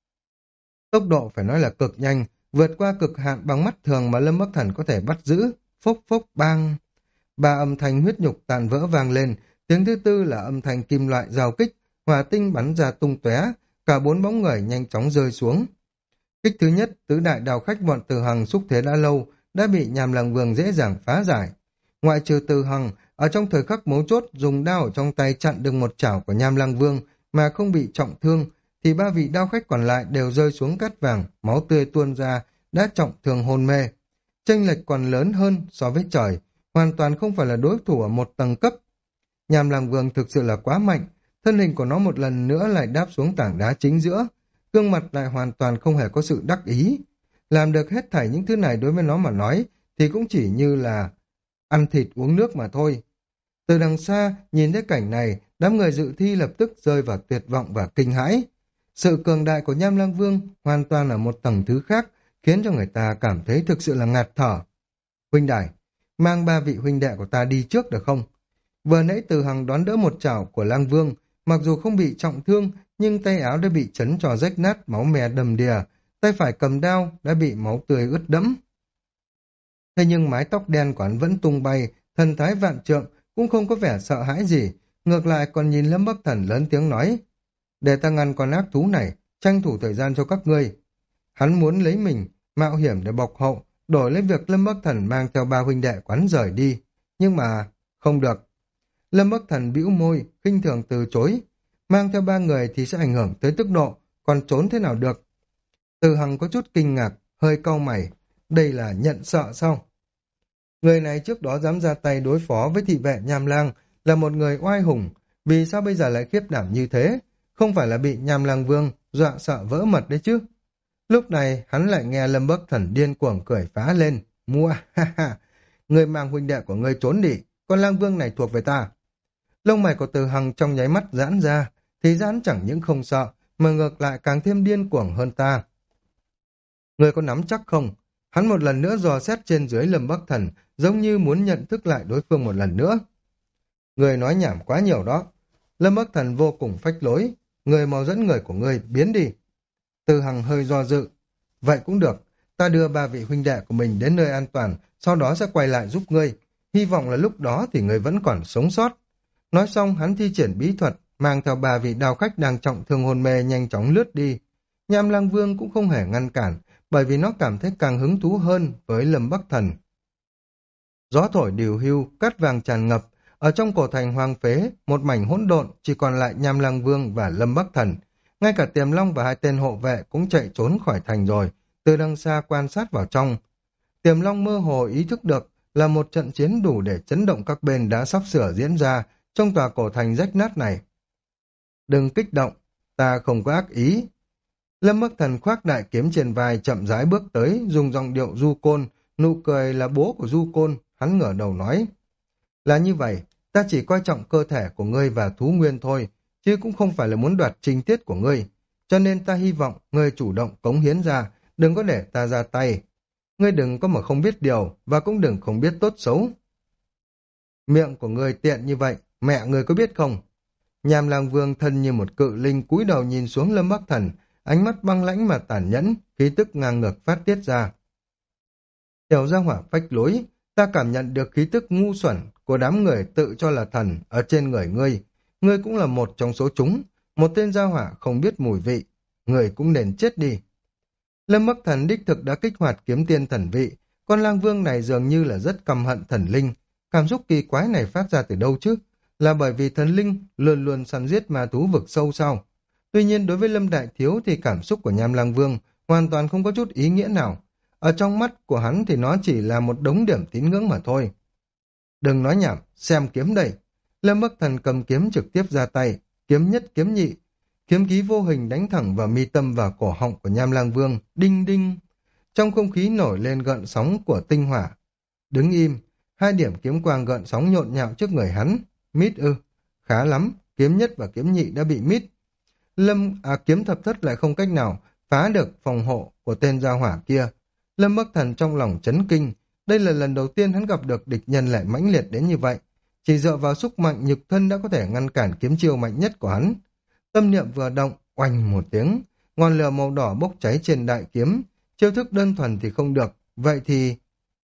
Tốc độ phải nói là cực nhanh, vượt qua cực hạn bằng mắt thường mà Lâm Bắc Thần có thể bắt giữ. Phốc phốc bang. Ba âm thanh huyết nhục tàn vỡ vang lên, tiếng thứ tư là âm thanh kim loại giao kích, hỏa tinh bắn ra tung tóe, cả bốn bóng người nhanh chóng rơi xuống. Kích thứ nhất, tứ đại đao khách bọn Từ Hằng xúc thế đã lâu, đã bị Nham Lang Vương dễ dàng phá giải. Ngoại trừ Từ Hằng, ở trong thời khắc mấu chốt dùng đao ở trong tay chặn được một chảo của Nham Lang Vương mà không bị trọng thương, thì ba vị đao khách còn lại đều rơi xuống cát vàng, máu tươi tuôn ra, đã trọng thương hôn mê. Chênh lệch còn lớn hơn so với trời, hoàn toàn không phải là đối thủ ở một tầng cấp. Nham Lang Vương thực sự là quá mạnh, thân hình của nó một lần nữa lại đáp xuống tảng đá chính giữa, gương mặt lại hoàn toàn không hề có sự đắc ý. Làm được hết thảy những thứ này đối với nó mà nói thì cũng chỉ như là ăn thịt uống nước mà thôi. Từ đằng xa, nhìn thấy cảnh này, đám người dự thi lập tức rơi vào tuyệt vọng và kinh hãi. Sự cường đại của Nham Lang Vương hoàn toàn ở một tầng thứ khác, khiến cho người ta cảm thấy thực sự là ngạt thở. Huynh đài, mang ba vị huynh đệ của ta đi trước được không? Vừa nãy Từ Hằng đón đỡ một chảo của Lang Vương, mặc dù không bị trọng thương, nhưng tay áo đã bị chấn cho rách nát, máu me đầm đìa, tay phải cầm đao đã bị máu tươi ướt đẫm. Thế nhưng mái tóc đen của hắn vẫn tung bay, thần thái vạn trượng, cũng không có vẻ sợ hãi gì, ngược lại còn nhìn Lâm Bắc Thần lớn tiếng nói, để ta ngăn con ác thú này, tranh thủ thời gian cho các ngươi. Hắn muốn lấy mình, mạo hiểm để bộc hậu, đổi lấy việc Lâm Bắc Thần mang theo ba huynh đệ quán rời đi, nhưng mà không được. Lâm Bắc Thần bĩu môi, khinh thường từ chối, mang theo ba người thì sẽ ảnh hưởng tới tốc độ, còn trốn thế nào được. Từ Hằng có chút kinh ngạc, hơi cau mày, đây là nhận sợ sao? Người này trước đó dám ra tay đối phó với thị vệ Nham Lang, là một người oai hùng, vì sao bây giờ lại khiếp đảm như thế? Không phải là bị Nham Lang Vương dọa sợ vỡ mật đấy chứ? Lúc này hắn lại nghe Lâm Bắc Thần điên cuồng cười phá lên, mua ha ha, người mang huynh đệ của ngươi trốn đi, con Lang Vương này thuộc về ta. Lông mày của Từ Hằng trong nháy mắt giãn ra, thì giãn chẳng những không sợ, mà ngược lại càng thêm điên cuồng hơn ta. Ngươi có nắm chắc không? Hắn một lần nữa dò xét trên dưới Lâm Bắc Thần, giống như muốn nhận thức lại đối phương một lần nữa. Ngươi nói nhảm quá nhiều đó. Lâm Bắc Thần vô cùng phách lối, người mau dẫn người của ngươi biến đi. Từ Hằng hơi do dự. Vậy cũng được, ta đưa ba vị huynh đệ của mình đến nơi an toàn, sau đó sẽ quay lại giúp ngươi. Hy vọng là lúc đó thì ngươi vẫn còn sống sót. Nói xong hắn thi triển bí thuật, mang theo ba vị đao khách đang trọng thương hôn mê nhanh chóng lướt đi. Nham Lang Vương cũng không hề ngăn cản, bởi vì nó cảm thấy càng hứng thú hơn với Lâm Bắc Thần. Gió thổi điều hưu, cát vàng tràn ngập, ở trong cổ thành hoang phế, một mảnh hỗn độn chỉ còn lại Nham Lang Vương và Lâm Bắc Thần. Ngay cả Tiềm Long và hai tên hộ vệ cũng chạy trốn khỏi thành rồi, từ đằng xa quan sát vào trong. Tiềm Long mơ hồ ý thức được là một trận chiến đủ để chấn động các bên đã sắp sửa diễn ra trong tòa cổ thành rách nát này. Đừng kích động, ta không có ác ý. Lâm Bắc Thần khoác đại kiếm trên vai chậm rãi bước tới, dùng giọng điệu du côn, nụ cười là bố của du côn, hắn ngửa đầu nói. Là như vậy, ta chỉ coi trọng cơ thể của ngươi và thú nguyên thôi, chứ cũng không phải là muốn đoạt trinh tiết của ngươi. Cho nên ta hy vọng ngươi chủ động cống hiến ra, đừng có để ta ra tay. Ngươi đừng có mà không biết điều, và cũng đừng không biết tốt xấu. Miệng của ngươi tiện như vậy, mẹ ngươi có biết không? Nham Lang Vương thân như một cự linh cúi đầu nhìn xuống Lâm Bắc Thần, ánh mắt băng lãnh mà tàn nhẫn, khí tức ngang ngược phát tiết ra. Tiểu gia hỏa phách lối, ta cảm nhận được khí tức ngu xuẩn của đám người tự cho là thần ở trên người ngươi. Ngươi cũng là một trong số chúng, một tên gia hỏa không biết mùi vị. Ngươi cũng nên chết đi. Lâm Bắc Thần đích thực đã kích hoạt kiếm tiên thần vị, con lang vương này dường như là rất căm hận thần linh. Cảm xúc kỳ quái này phát ra từ đâu chứ? Là bởi vì thần linh luôn luôn săn giết ma thú vực sâu sao? Tuy nhiên đối với Lâm Đại Thiếu thì cảm xúc của Nham Lang Vương hoàn toàn không có chút ý nghĩa nào. Ở trong mắt của hắn thì nó chỉ là một đống điểm tín ngưỡng mà thôi. Đừng nói nhảm, xem kiếm đây. Lâm Bắc Thần cầm kiếm trực tiếp ra tay, kiếm nhất kiếm nhị. Kiếm khí vô hình đánh thẳng vào mi tâm và cổ họng của Nham Lang Vương, đinh đinh. Trong không khí nổi lên gợn sóng của tinh hỏa. Đứng im, hai điểm kiếm quang gợn sóng nhộn nhạo trước người hắn. Mít ư, khá lắm, kiếm nhất và kiếm nhị đã bị mít. Lâm, à kiếm thập thất lại không cách nào phá được phòng hộ của tên gia hỏa kia. Lâm Bắc Thần trong lòng chấn kinh, đây là lần đầu tiên hắn gặp được địch nhân lại mãnh liệt đến như vậy. Chỉ dựa vào sức mạnh nhục thân đã có thể ngăn cản kiếm chiêu mạnh nhất của hắn. Tâm niệm vừa động, oanh một tiếng, ngọn lửa màu đỏ bốc cháy trên đại kiếm. Chiêu thức đơn thuần thì không được, vậy thì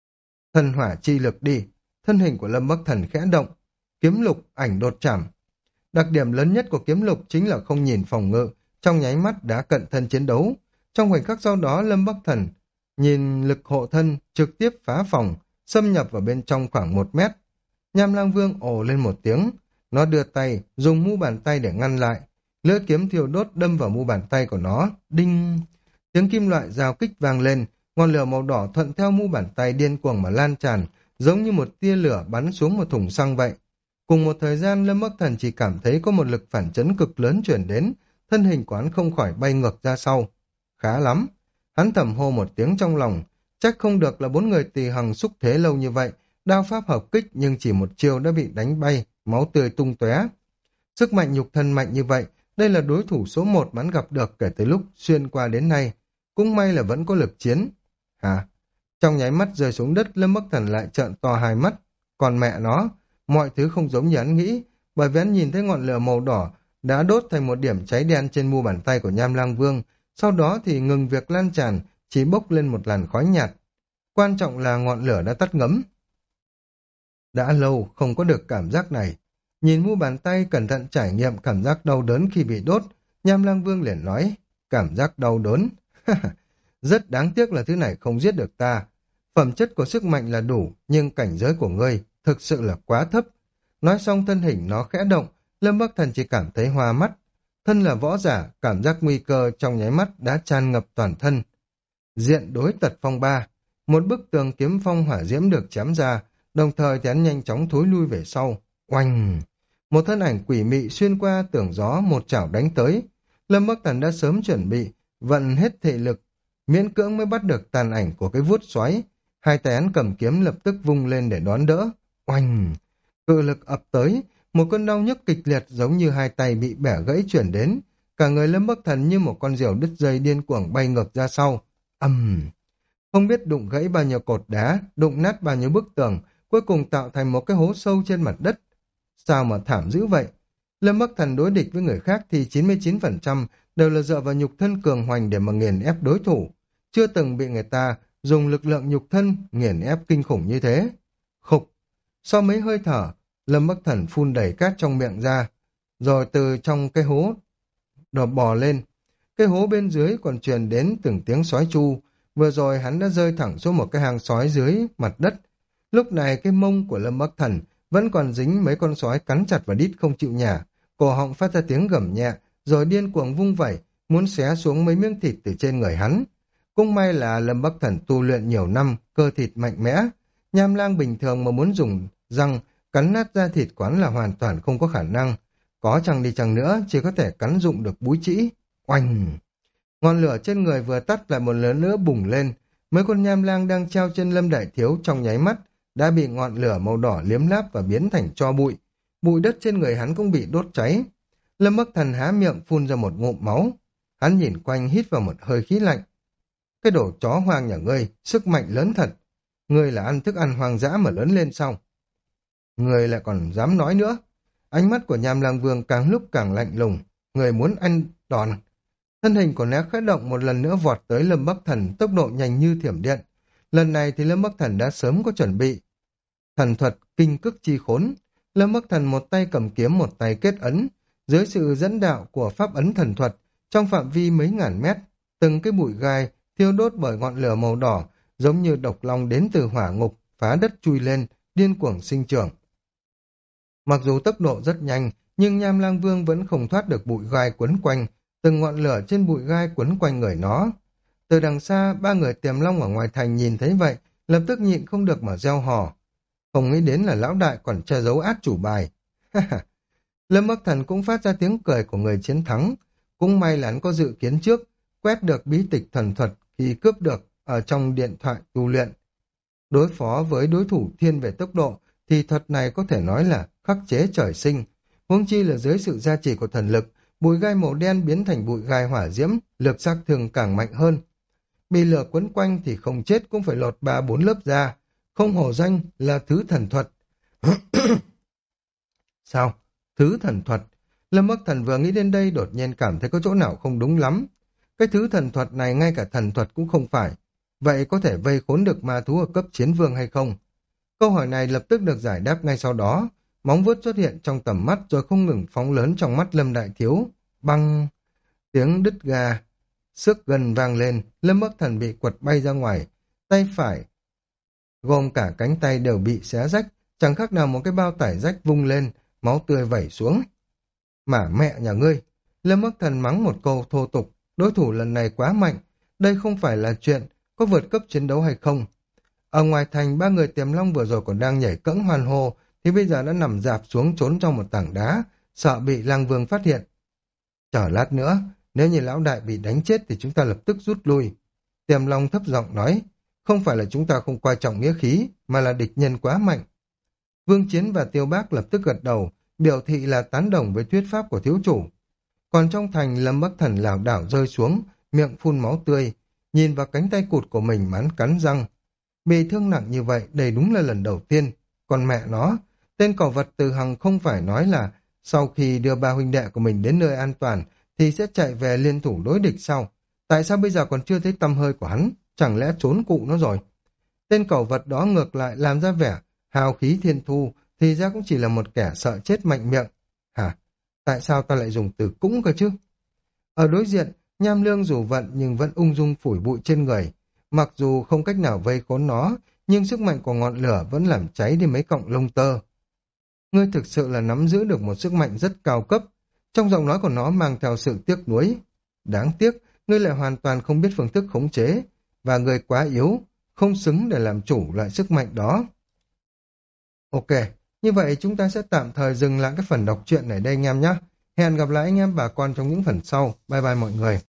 thần hỏa chi lực đi. Thân hình của Lâm Bắc Thần khẽ động, kiếm lục ảnh đột chảm. Đặc điểm lớn nhất của kiếm lục chính là không nhìn phòng ngự, trong nháy mắt đã cận thân chiến đấu. Trong khoảnh khắc sau đó Lâm Bắc Thần nhìn lực hộ thân trực tiếp phá phòng, xâm nhập vào bên trong khoảng một mét. Nham Lang Vương ồ lên một tiếng, nó đưa tay, dùng mu bàn tay để ngăn lại. Lưỡi kiếm thiêu đốt đâm vào mu bàn tay của nó, đinh. Tiếng kim loại giao kích vang lên, ngọn lửa màu đỏ thuận theo mu bàn tay điên cuồng mà lan tràn, giống như một tia lửa bắn xuống một thùng xăng vậy. Cùng một thời gian Lâm Bắc Thần chỉ cảm thấy có một lực phản chấn cực lớn chuyển đến, thân hình của hắn không khỏi bay ngược ra sau. Khá lắm. Hắn thầm hô một tiếng trong lòng, chắc không được là bốn người tỳ hằng xúc thế lâu như vậy, đao pháp hợp kích nhưng chỉ một chiêu đã bị đánh bay, máu tươi tung tóe. Sức mạnh nhục thân mạnh như vậy, đây là đối thủ số một mà hắn gặp được kể từ lúc xuyên qua đến nay. Cũng may là vẫn có lực chiến. Hả? Trong nháy mắt rơi xuống đất, Lâm Bắc Thần lại trợn to hai mắt. Còn mẹ nó, mọi thứ không giống như hắn nghĩ, bởi vì hắn nhìn thấy ngọn lửa màu đỏ đã đốt thành một điểm cháy đen trên mu bàn tay của Nham Lang Vương, sau đó thì ngừng việc lan tràn, chỉ bốc lên một làn khói nhạt. Quan trọng là ngọn lửa đã tắt ngấm. Đã lâu không có được cảm giác này. Nhìn mu bàn tay cẩn thận trải nghiệm cảm giác đau đớn khi bị đốt, Nham Lang Vương liền nói, cảm giác đau đớn. Rất đáng tiếc là thứ này không giết được ta. Phẩm chất của sức mạnh là đủ, nhưng cảnh giới của ngươi thực sự là quá thấp. Nói xong thân hình nó khẽ động, Lâm Bắc Thần chỉ cảm thấy hoa mắt. Thân là võ giả, cảm giác nguy cơ trong nháy mắt đã tràn ngập toàn thân. Diện đối tật phong ba, một bức tường kiếm phong hỏa diễm được chém ra, đồng thời thì hắn nhanh chóng thối lui về sau. Oanh! Một thân ảnh quỷ mị xuyên qua tường gió một chảo đánh tới. Lâm Bắc Thần đã sớm chuẩn bị, vận hết thể lực, miễn cưỡng mới bắt được tàn ảnh của cái vuốt xoáy. Hai tay hắn cầm kiếm lập tức vung lên để đón đỡ. Oanh! Cự lực ập tới, một cơn đau nhức kịch liệt giống như hai tay bị bẻ gãy chuyển đến. Cả người Lâm Bắc Thần như một con diều đứt dây điên cuồng bay ngược ra sau. Ầm! Không biết đụng gãy bao nhiêu cột đá, đụng nát bao nhiêu bức tường, cuối cùng tạo thành một cái hố sâu trên mặt đất. Sao mà thảm dữ vậy? Lâm Bắc Thần đối địch với người khác thì chín mươi chín phần trăm đều là dựa vào nhục thân cường hoành để mà nghiền ép đối thủ. Chưa từng bị người ta dùng lực lượng nhục thân nghiền ép kinh khủng như thế. Khục! Sau mấy hơi thở, Lâm Bắc Thần phun đẩy cát trong miệng ra, rồi từ trong cái hố đổ bò lên. Cái hố bên dưới còn truyền đến từng tiếng sói chu, Vừa rồi hắn đã rơi thẳng xuống một cái hang sói dưới mặt đất. Lúc này cái mông của Lâm Bắc Thần vẫn còn dính mấy con sói cắn chặt vào đít không chịu nhả, cổ họng phát ra tiếng gầm nhẹ, rồi điên cuồng vung vẩy, muốn xé xuống mấy miếng thịt từ trên người hắn. Cũng may là Lâm Bắc Thần tu luyện nhiều năm, cơ thịt mạnh mẽ. Nham Lang bình thường mà muốn dùng răng cắn nát da thịt quán là hoàn toàn không có khả năng. Có chăng đi chăng nữa, chỉ có thể cắn dụng được búi trĩ. Oanh! Ngọn lửa trên người vừa tắt lại một lần nữa bùng lên. Mấy con nham lang đang treo trên Lâm Đại Thiếu trong nháy mắt đã bị ngọn lửa màu đỏ liếm láp và biến thành tro bụi. Bụi đất trên người hắn cũng bị đốt cháy. Lâm Bắc Thần há miệng phun ra một ngụm máu. Hắn nhìn quanh hít vào một hơi khí lạnh. Cái đồ chó hoang nhà ngươi, sức mạnh lớn thật. Ngươi là ăn thức ăn hoang dã mà lớn lên sao? Ngươi lại còn dám nói nữa. Ánh mắt của Nham Lang Vương càng lúc càng lạnh lùng. Ngươi muốn ăn đòn. Thân hình của nó khẽ động một lần nữa vọt tới Lâm Bắc Thần, tốc độ nhanh như thiểm điện. Lần này thì Lâm Bắc Thần đã sớm có chuẩn bị. Thần thuật kinh cức chi khốn. Lâm Bắc Thần một tay cầm kiếm một tay kết ấn. Dưới sự dẫn đạo của pháp ấn thần thuật, trong phạm vi mấy ngàn mét, từng cái bụi gai thiêu đốt bởi ngọn lửa màu đỏ, giống như độc long đến từ hỏa ngục, phá đất chui lên, điên cuồng sinh trưởng. Mặc dù tốc độ rất nhanh, nhưng Nham Lang Vương vẫn không thoát được bụi gai quấn quanh, từng ngọn lửa trên bụi gai quấn quanh người nó. Từ đằng xa, ba người tiềm long ở ngoài thành nhìn thấy vậy, lập tức nhịn không được mà reo hò. Không nghĩ đến là lão đại còn che giấu át chủ bài. Lâm Bắc Thần cũng phát ra tiếng cười của người chiến thắng. Cũng may là hắn có dự kiến trước, quét được bí tịch thần thuật khi cướp được ở trong điện thoại tu luyện. Đối phó với đối thủ thiên về tốc độ, thì thuật này có thể nói là khắc chế trời sinh. Huống chi là dưới sự gia trì của thần lực, bụi gai màu đen biến thành bụi gai hỏa diễm, lực sát thương càng mạnh hơn. Bị lửa quấn quanh thì không chết cũng phải lột ba bốn lớp da, không hổ danh là thứ thần thuật. Sao? Thứ thần thuật? Lâm Bắc Thần vừa nghĩ đến đây đột nhiên cảm thấy có chỗ nào không đúng lắm. Cái thứ thần thuật này ngay cả thần thuật cũng không phải. Vậy có thể vây khốn được ma thú ở cấp chiến vương hay không? Câu hỏi này lập tức được giải đáp ngay sau đó. Móng vuốt xuất hiện trong tầm mắt rồi không ngừng phóng lớn trong mắt Lâm Đại Thiếu. Băng! Tiếng đứt gà, xước gần vang lên, Lâm Bắc Thần bị quật bay ra ngoài. Tay phải, gồm cả cánh tay đều bị xé rách, chẳng khác nào một cái bao tải rách vung lên, máu tươi vẩy xuống. Mà mẹ nhà ngươi! Lâm Bắc Thần mắng một câu thô tục, đối thủ lần này quá mạnh, đây không phải là chuyện có vượt cấp chiến đấu hay không. Ở ngoài thành, ba người tiềm long vừa rồi còn đang nhảy cẫng hoan hô, thì bây giờ đã nằm dạp xuống trốn trong một tảng đá, sợ bị Lang Vương phát hiện. Chờ lát nữa, nếu như lão đại bị đánh chết thì chúng ta lập tức rút lui. Tiềm long thấp giọng nói, không phải là chúng ta không coi trọng nghĩa khí, mà là địch nhân quá mạnh. Vương Chiến và Tiêu Bác lập tức gật đầu, biểu thị là tán đồng với thuyết pháp của thiếu chủ. Còn trong thành, Lâm Bắc Thần lảo đảo rơi xuống, miệng phun máu tươi, nhìn vào cánh tay cụt của mình mắn cắn răng. Bị thương nặng như vậy, đây đúng là lần đầu tiên. Còn mẹ nó, tên cẩu vật Từ Hằng không phải nói là sau khi đưa ba huynh đệ của mình đến nơi an toàn thì sẽ chạy về liên thủ đối địch sau. Tại sao bây giờ còn chưa thấy tăm hơi của hắn? Chẳng lẽ trốn cụ nó rồi? Tên cẩu vật đó ngược lại làm ra vẻ hào khí thiên thu, thì ra cũng chỉ là một kẻ sợ chết mạnh miệng. Hả? Tại sao ta lại dùng từ cũng cơ chứ? Ở đối diện, Nham Lương dù vận nhưng vẫn ung dung phủi bụi trên người. Mặc dù không cách nào vây khốn nó, nhưng sức mạnh của ngọn lửa vẫn làm cháy đi mấy cọng lông tơ. Ngươi thực sự là nắm giữ được một sức mạnh rất cao cấp. Trong giọng nói của nó mang theo sự tiếc nuối. Đáng tiếc, ngươi lại hoàn toàn không biết phương thức khống chế, và ngươi quá yếu, không xứng để làm chủ loại sức mạnh đó. Ok, như vậy chúng ta sẽ tạm thời dừng lại cái phần đọc truyện ở đây anh em nhé. Hẹn gặp lại anh em bà con trong những phần sau. Bye bye mọi người.